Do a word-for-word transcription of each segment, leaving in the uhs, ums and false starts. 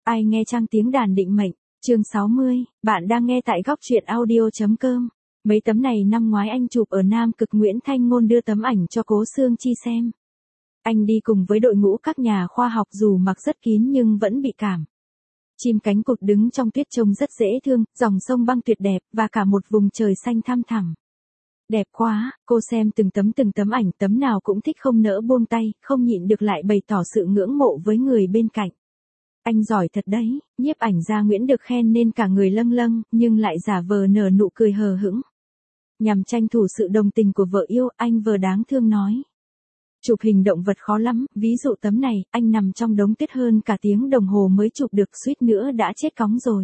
Ai nghe trang tiếng đàn định mệnh, chương sáu mươi, bạn đang nghe tại góc truyện audio.com. Mấy tấm này năm ngoái anh chụp ở Nam Cực, Nguyễn Thanh Ngôn đưa tấm ảnh cho Cố Sương Chi xem. Anh đi cùng với đội ngũ các nhà khoa học, dù mặc rất kín nhưng vẫn bị cảm. Chim cánh cụt đứng trong tuyết trông rất dễ thương, dòng sông băng tuyệt đẹp, và cả một vùng trời xanh thăm thẳm. Đẹp quá, cô xem từng tấm từng tấm ảnh, tấm nào cũng thích không nỡ buông tay, không nhịn được lại bày tỏ sự ngưỡng mộ với người bên cạnh. Anh giỏi thật đấy, nhiếp ảnh gia Nguyễn được khen nên cả người lâng lâng, nhưng lại giả vờ nở nụ cười hờ hững. Nhằm tranh thủ sự đồng tình của vợ yêu, anh vừa đáng thương nói. Chụp hình động vật khó lắm, ví dụ tấm này, anh nằm trong đống tuyết hơn cả tiếng đồng hồ mới chụp được, suýt nữa đã chết cóng rồi.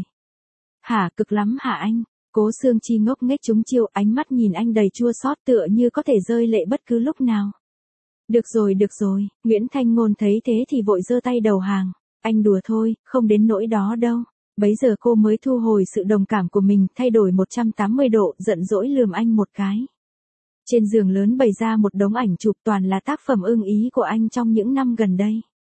Hả, cực lắm hả anh? Cố Sương Chi ngốc nghếch trúng chiêu, ánh mắt nhìn anh đầy chua xót, tựa như có thể rơi lệ bất cứ lúc nào. Được rồi được rồi, Nguyễn Thanh Ngôn thấy thế thì vội giơ tay đầu hàng. Anh đùa thôi, không đến nỗi đó đâu. Bấy giờ cô mới thu hồi sự đồng cảm của mình, thay đổi một trăm tám mươi độ, giận dỗi lườm anh một cái. Trên giường lớn bày ra một đống ảnh chụp, toàn là tác phẩm ưng ý của anh trong những năm gần đây.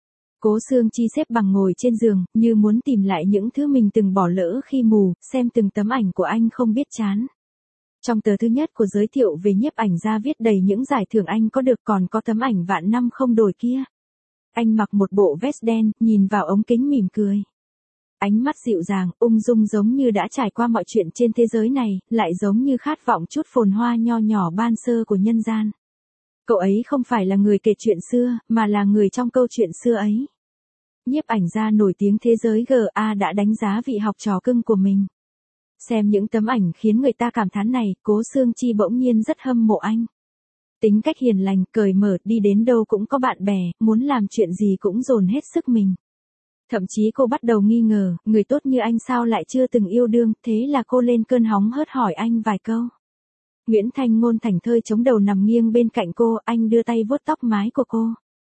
Cố Sương Chi xếp bằng ngồi trên giường, như muốn tìm lại những thứ mình từng bỏ lỡ khi mù, xem từng tấm ảnh của anh không biết chán. Trong tờ thứ nhất của giới thiệu về nhiếp ảnh gia viết đầy những giải thưởng anh có được, còn có tấm ảnh vạn năm không đổi kia. Anh mặc một bộ vest đen, nhìn vào ống kính mỉm cười. Ánh mắt dịu dàng, ung dung, giống như đã trải qua mọi chuyện trên thế giới này, lại giống như khát vọng chút phồn hoa nho nhỏ ban sơ của nhân gian. Cậu ấy không phải là người kể chuyện xưa, mà là người trong câu chuyện xưa ấy. Nhiếp ảnh gia nổi tiếng thế giới giê a đã đánh giá vị học trò cưng của mình. Xem những tấm ảnh khiến người ta cảm thán này, Cố Sương Chi bỗng nhiên rất hâm mộ anh. Tính cách hiền lành, cởi mở, đi đến đâu cũng có bạn bè, muốn làm chuyện gì cũng dồn hết sức mình. Thậm chí cô bắt đầu nghi ngờ, người tốt như anh sao lại chưa từng yêu đương, thế là cô lên cơn hóng hớt hỏi anh vài câu. Nguyễn Thanh Ngôn thảnh thơi chống đầu nằm nghiêng bên cạnh cô, anh đưa tay vuốt tóc mái của cô.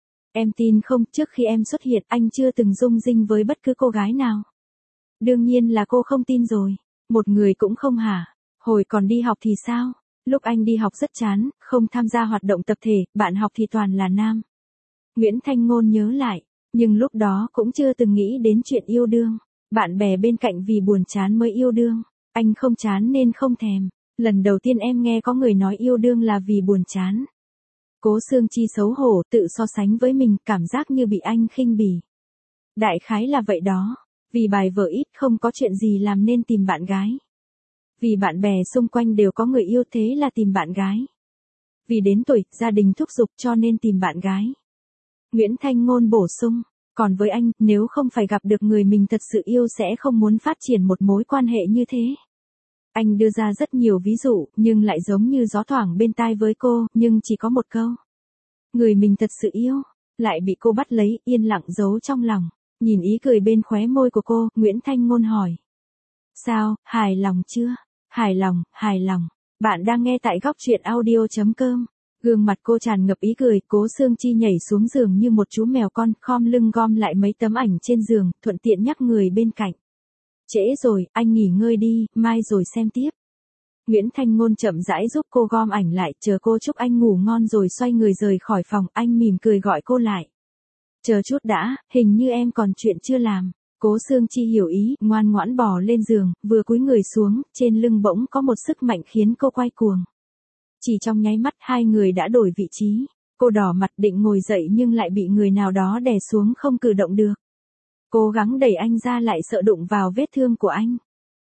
Em tin không, trước khi em xuất hiện, anh chưa từng rung rinh với bất cứ cô gái nào. Đương nhiên là cô không tin rồi. Một người cũng không hả? Hồi còn đi học thì sao? Lúc anh đi học rất chán, không tham gia hoạt động tập thể, bạn học thì toàn là nam. Nguyễn Thanh Ngôn nhớ lại, nhưng lúc đó cũng chưa từng nghĩ đến chuyện yêu đương. Bạn bè bên cạnh vì buồn chán mới yêu đương. Anh không chán nên không thèm. Lần đầu tiên em nghe có người nói yêu đương là vì buồn chán. Cố Sương Chi xấu hổ, tự so sánh với mình, cảm giác như bị anh khinh bỉ. Đại khái là vậy đó. Vì bài vở ít, không có chuyện gì làm nên tìm bạn gái. Vì bạn bè xung quanh đều có người yêu, thế là tìm bạn gái. Vì đến tuổi, gia đình thúc giục cho nên tìm bạn gái. Nguyễn Thanh Ngôn bổ sung, còn với anh, nếu không phải gặp được người mình thật sự yêu sẽ không muốn phát triển một mối quan hệ như thế. Anh đưa ra rất nhiều ví dụ, nhưng lại giống như gió thoảng bên tai với cô, nhưng chỉ có một câu. Người mình thật sự yêu, lại bị cô bắt lấy, yên lặng giấu trong lòng. Nhìn ý cười bên khóe môi của cô, Nguyễn Thanh Ngôn hỏi. Sao, hài lòng chưa? Hài lòng, hài lòng. Bạn đang nghe tại góc truyện audio.com. Gương mặt cô tràn ngập ý cười, Cố Sương Chi nhảy xuống giường như một chú mèo con, khom lưng gom lại mấy tấm ảnh trên giường, thuận tiện nhắc người bên cạnh. Trễ rồi, anh nghỉ ngơi đi, mai rồi xem tiếp. Nguyễn Thanh Ngôn chậm rãi giúp cô gom ảnh lại, chờ cô chúc anh ngủ ngon rồi xoay người rời khỏi phòng, anh mỉm cười gọi cô lại. Chờ chút đã, hình như em còn chuyện chưa làm. Cố Sương Chi hiểu ý, ngoan ngoãn bò lên giường, vừa cúi người xuống, trên lưng bỗng có một sức mạnh khiến cô quay cuồng. Chỉ trong nháy mắt hai người đã đổi vị trí, cô đỏ mặt định ngồi dậy nhưng lại bị người nào đó đè xuống không cử động được. Cố gắng đẩy anh ra lại sợ đụng vào vết thương của anh.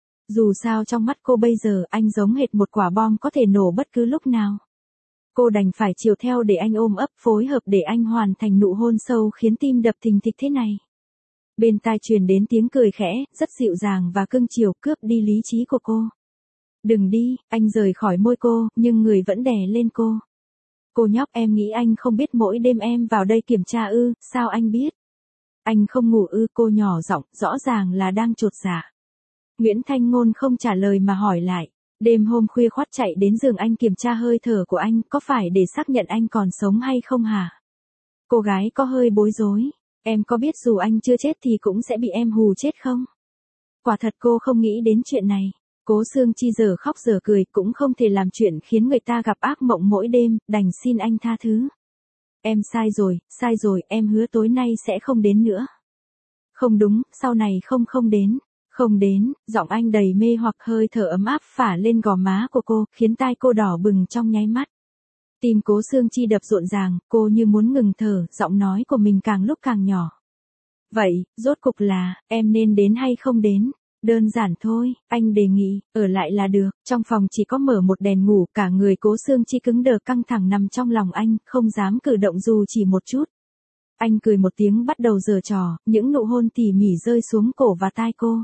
Dù sao trong mắt cô bây giờ anh giống hệt một quả bom có thể nổ bất cứ lúc nào. Cô đành phải chiều theo để anh ôm ấp, phối hợp để anh hoàn thành nụ hôn sâu khiến tim đập thình thịch thế này. Bên tai truyền đến tiếng cười khẽ, rất dịu dàng và cưng chiều, cướp đi lý trí của cô. Đừng đi, anh rời khỏi môi cô, nhưng người vẫn đè lên cô. Cô nhóc, em nghĩ anh không biết mỗi đêm em vào đây kiểm tra ư, sao anh biết? Anh không ngủ ư, cô nhỏ giọng, rõ ràng là đang chột dạ. Nguyễn Thanh Ngôn không trả lời mà hỏi lại. Đêm hôm khuya khoắt chạy đến giường anh kiểm tra hơi thở của anh, có phải để xác nhận anh còn sống hay không hả? Cô gái có hơi bối rối. Em có biết dù anh chưa chết thì cũng sẽ bị em hù chết không? Quả thật cô không nghĩ đến chuyện này. Cố Sương Chi giờ khóc giờ cười, cũng không thể làm chuyện khiến người ta gặp ác mộng mỗi đêm, đành xin anh tha thứ. Em sai rồi, sai rồi, em hứa tối nay sẽ không đến nữa. Không đúng, sau này không không đến. Không đến, giọng anh đầy mê hoặc hơi thở ấm áp phả lên gò má của cô, khiến tai cô đỏ bừng trong nháy mắt. Tim Cố Xương Chi đập rộn ràng, cô như muốn ngừng thở, giọng nói của mình càng lúc càng nhỏ. Vậy, rốt cục là, em nên đến hay không đến? Đơn giản thôi, anh đề nghị, ở lại là được. Trong phòng chỉ có mở một đèn ngủ, cả người Cố Xương Chi cứng đờ căng thẳng nằm trong lòng anh, không dám cử động dù chỉ một chút. Anh cười một tiếng bắt đầu giở trò, những nụ hôn tỉ mỉ rơi xuống cổ và tai cô.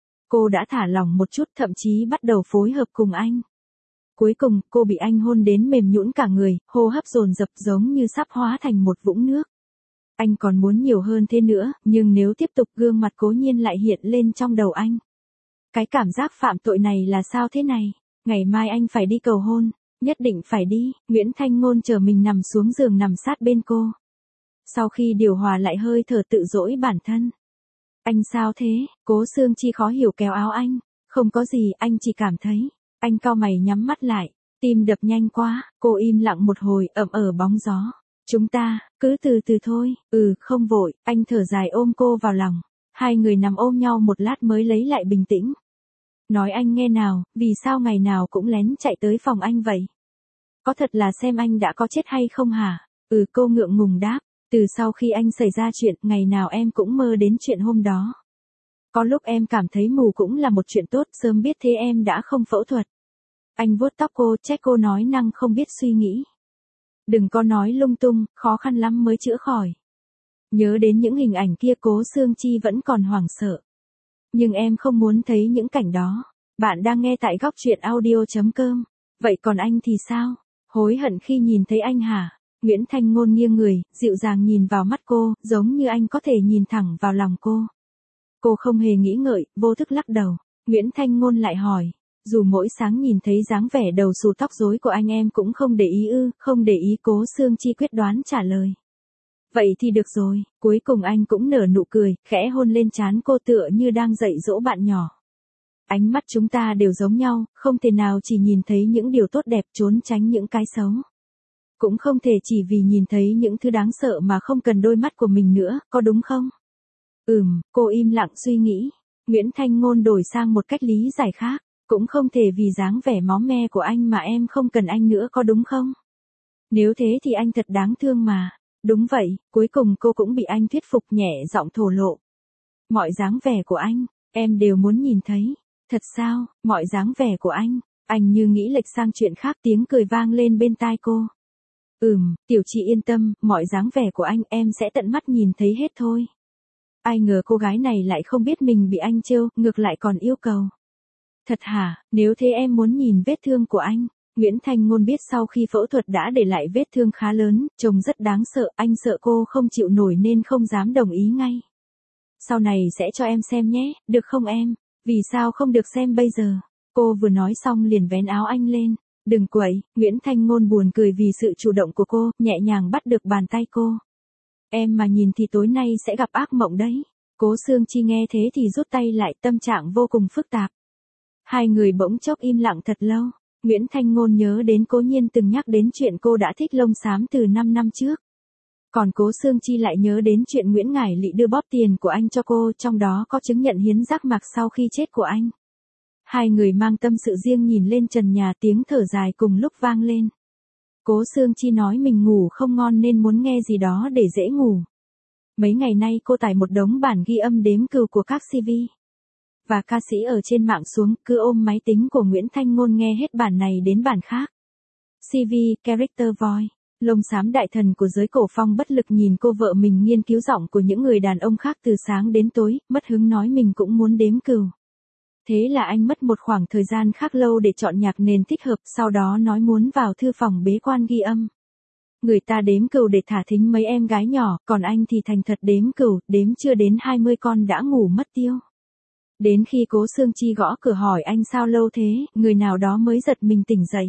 Cô đã thả lỏng một chút, thậm chí bắt đầu phối hợp cùng anh. Cuối cùng, cô bị anh hôn đến mềm nhũn cả người, hô hấp dồn dập giống như sắp hóa thành một vũng nước. Anh còn muốn nhiều hơn thế nữa, nhưng nếu tiếp tục gương mặt Cố Nhiên lại hiện lên trong đầu anh. Cái cảm giác phạm tội này là sao thế này? Ngày mai anh phải đi cầu hôn, nhất định phải đi. Nguyễn Thanh Ngôn chờ mình nằm xuống giường nằm sát bên cô. Sau khi điều hòa lại hơi thở tự dỗi bản thân. Anh sao thế? Cố Xương Chi khó hiểu kéo áo anh. Không có gì, anh chỉ cảm thấy. Anh cau mày nhắm mắt lại, tim đập nhanh quá, cô im lặng một hồi, ậm ở bóng gió. Chúng ta, cứ từ từ thôi, ừ, không vội, anh thở dài ôm cô vào lòng. Hai người nằm ôm nhau một lát mới lấy lại bình tĩnh. Nói anh nghe nào, vì sao ngày nào cũng lén chạy tới phòng anh vậy? Có thật là xem anh đã có chết hay không hả? Ừ, cô ngượng ngùng đáp, từ sau khi anh xảy ra chuyện, ngày nào em cũng mơ đến chuyện hôm đó. Có lúc em cảm thấy mù cũng là một chuyện tốt, sớm biết thế em đã không phẫu thuật. Anh vuốt tóc cô, trách cô nói năng không biết suy nghĩ. Đừng có nói lung tung, khó khăn lắm mới chữa khỏi. Nhớ đến những hình ảnh kia Cố Xương Chi vẫn còn hoảng sợ. Nhưng em không muốn thấy những cảnh đó. Bạn đang nghe tại góc truyện audio chấm com. Vậy còn anh thì sao? Hối hận khi nhìn thấy anh hả? Nguyễn Thanh Ngôn nghiêng người, dịu dàng nhìn vào mắt cô, giống như anh có thể nhìn thẳng vào lòng cô. Cô không hề nghĩ ngợi, vô thức lắc đầu. Nguyễn Thanh Ngôn lại hỏi, dù mỗi sáng nhìn thấy dáng vẻ đầu xù tóc rối của anh em cũng không để ý ư? Không để ý. Cố Xương Chi quyết đoán trả lời. Vậy thì được rồi. Cuối cùng anh cũng nở nụ cười, khẽ hôn lên trán cô tựa như đang dạy dỗ bạn nhỏ. Ánh mắt chúng ta đều giống nhau, không thể nào chỉ nhìn thấy những điều tốt đẹp trốn tránh những cái xấu. Cũng không thể chỉ vì nhìn thấy những thứ đáng sợ mà không cần đôi mắt của mình nữa, có đúng không? Ừm, cô im lặng suy nghĩ. Nguyễn Thanh Ngôn đổi sang một cách lý giải khác. Cũng không thể vì dáng vẻ máu me của anh mà em không cần anh nữa, có đúng không? Nếu thế thì anh thật đáng thương mà. Đúng vậy, cuối cùng cô cũng bị anh thuyết phục, nhẹ giọng thổ lộ. Mọi dáng vẻ của anh, em đều muốn nhìn thấy. Thật sao, mọi dáng vẻ của anh? Anh như nghĩ lệch sang chuyện khác, tiếng cười vang lên bên tai cô. Ừm, tiểu chị yên tâm, mọi dáng vẻ của anh em sẽ tận mắt nhìn thấy hết thôi. Ai ngờ cô gái này lại không biết mình bị anh trêu, ngược lại còn yêu cầu. Thật hả, nếu thế em muốn nhìn vết thương của anh. Nguyễn Thanh Ngôn biết sau khi phẫu thuật đã để lại vết thương khá lớn, trông rất đáng sợ, anh sợ cô không chịu nổi nên không dám đồng ý ngay. Sau này sẽ cho em xem nhé, được không em? Vì sao không được xem bây giờ? Cô vừa nói xong liền vén áo anh lên. Đừng quậy. Nguyễn Thanh Ngôn buồn cười vì sự chủ động của cô, nhẹ nhàng bắt được bàn tay cô. Em mà nhìn thì tối nay sẽ gặp ác mộng đấy. Cố Xương Chi nghe thế thì rút tay lại, tâm trạng vô cùng phức tạp. Hai người bỗng chốc im lặng thật lâu. Nguyễn Thanh Ngôn nhớ đến Cố Nhiên từng nhắc đến chuyện cô đã thích lông xám từ năm năm trước. Còn Cố Xương Chi lại nhớ đến chuyện Nguyễn Ngải Lị đưa bóp tiền của anh cho cô, trong đó có chứng nhận hiến giác mạc sau khi chết của anh. Hai người mang tâm sự riêng nhìn lên trần nhà, tiếng thở dài cùng lúc vang lên. Cố Xương Chi nói mình ngủ không ngon nên muốn nghe gì đó để dễ ngủ. Mấy ngày nay cô tải một đống bản ghi âm đếm cừu của các xê vê và ca sĩ ở trên mạng xuống, cứ ôm máy tính của Nguyễn Thanh Ngôn nghe hết bản này đến bản khác. xê vê, Character Voice, lông xám đại thần của giới cổ phong bất lực nhìn cô vợ mình nghiên cứu giọng của những người đàn ông khác từ sáng đến tối, mất hứng nói mình cũng muốn đếm cừu. Thế là anh mất một khoảng thời gian khá lâu để chọn nhạc nền thích hợp, sau đó nói muốn vào thư phòng bế quan ghi âm. Người ta đếm cừu để thả thính mấy em gái nhỏ, còn anh thì thành thật đếm cừu, đếm chưa đến hai mươi con đã ngủ mất tiêu. Đến khi Cố Xương Chi gõ cửa hỏi anh sao lâu thế, người nào đó mới giật mình tỉnh dậy.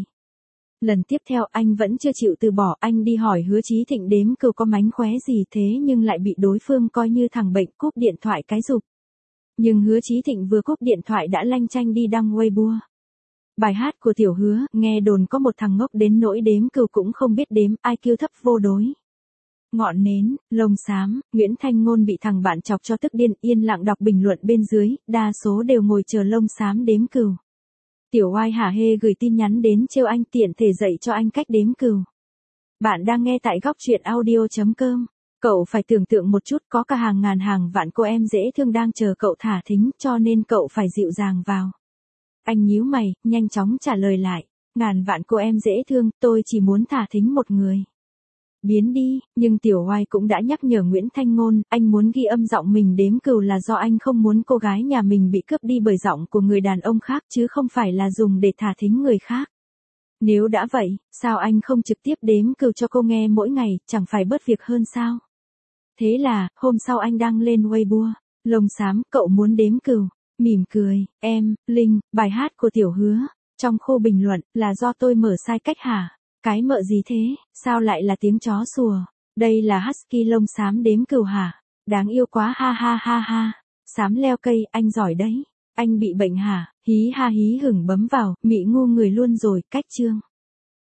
Lần tiếp theo anh vẫn chưa chịu từ bỏ, anh đi hỏi Hứa Chí Thịnh đếm cừu có mánh khóe gì thế nhưng lại bị đối phương coi như thằng bệnh, cúp điện thoại cái rụp. Nhưng Hứa Chí Thịnh vừa cúp điện thoại đã lanh chanh đi đăng Weibo. Bài hát của Tiểu Hứa, nghe đồn có một thằng ngốc đến nỗi đếm cừu cũng không biết đếm, i kiu thấp vô đối. Ngọn nến, lông xám, Nguyễn Thanh Ngôn bị thằng bạn chọc cho tức điên, yên lặng đọc bình luận bên dưới, đa số đều ngồi chờ lông xám đếm cừu. Tiểu oai hả hê gửi tin nhắn đến trêu anh tiện thể dạy cho anh cách đếm cừu. Bạn đang nghe tại góc truyện audio chấm com. Cậu phải tưởng tượng một chút, có cả hàng ngàn hàng vạn cô em dễ thương đang chờ cậu thả thính, cho nên cậu phải dịu dàng vào. Anh nhíu mày, nhanh chóng trả lời lại. Ngàn vạn cô em dễ thương, tôi chỉ muốn thả thính một người. Biến đi, nhưng Tiểu Oai cũng đã nhắc nhở Nguyễn Thanh Ngôn, anh muốn ghi âm giọng mình đếm cừu là do anh không muốn cô gái nhà mình bị cướp đi bởi giọng của người đàn ông khác chứ không phải là dùng để thả thính người khác. Nếu đã vậy, sao anh không trực tiếp đếm cừu cho cô nghe mỗi ngày, chẳng phải bớt việc hơn sao? Thế là, hôm sau anh đăng lên Weibo, lông xám, cậu muốn đếm cừu, mỉm cười, em, Linh, bài hát của Tiểu Hứa, trong khu bình luận, là do tôi mở sai cách hả? Cái mợ gì thế, sao lại là tiếng chó sủa? Đây là husky lông xám đếm cừu hả? Đáng yêu quá ha ha ha ha. Xám leo cây, anh giỏi đấy. Anh bị bệnh hả? Hí ha hí hửng bấm vào, mị ngu người luôn rồi, cách chương.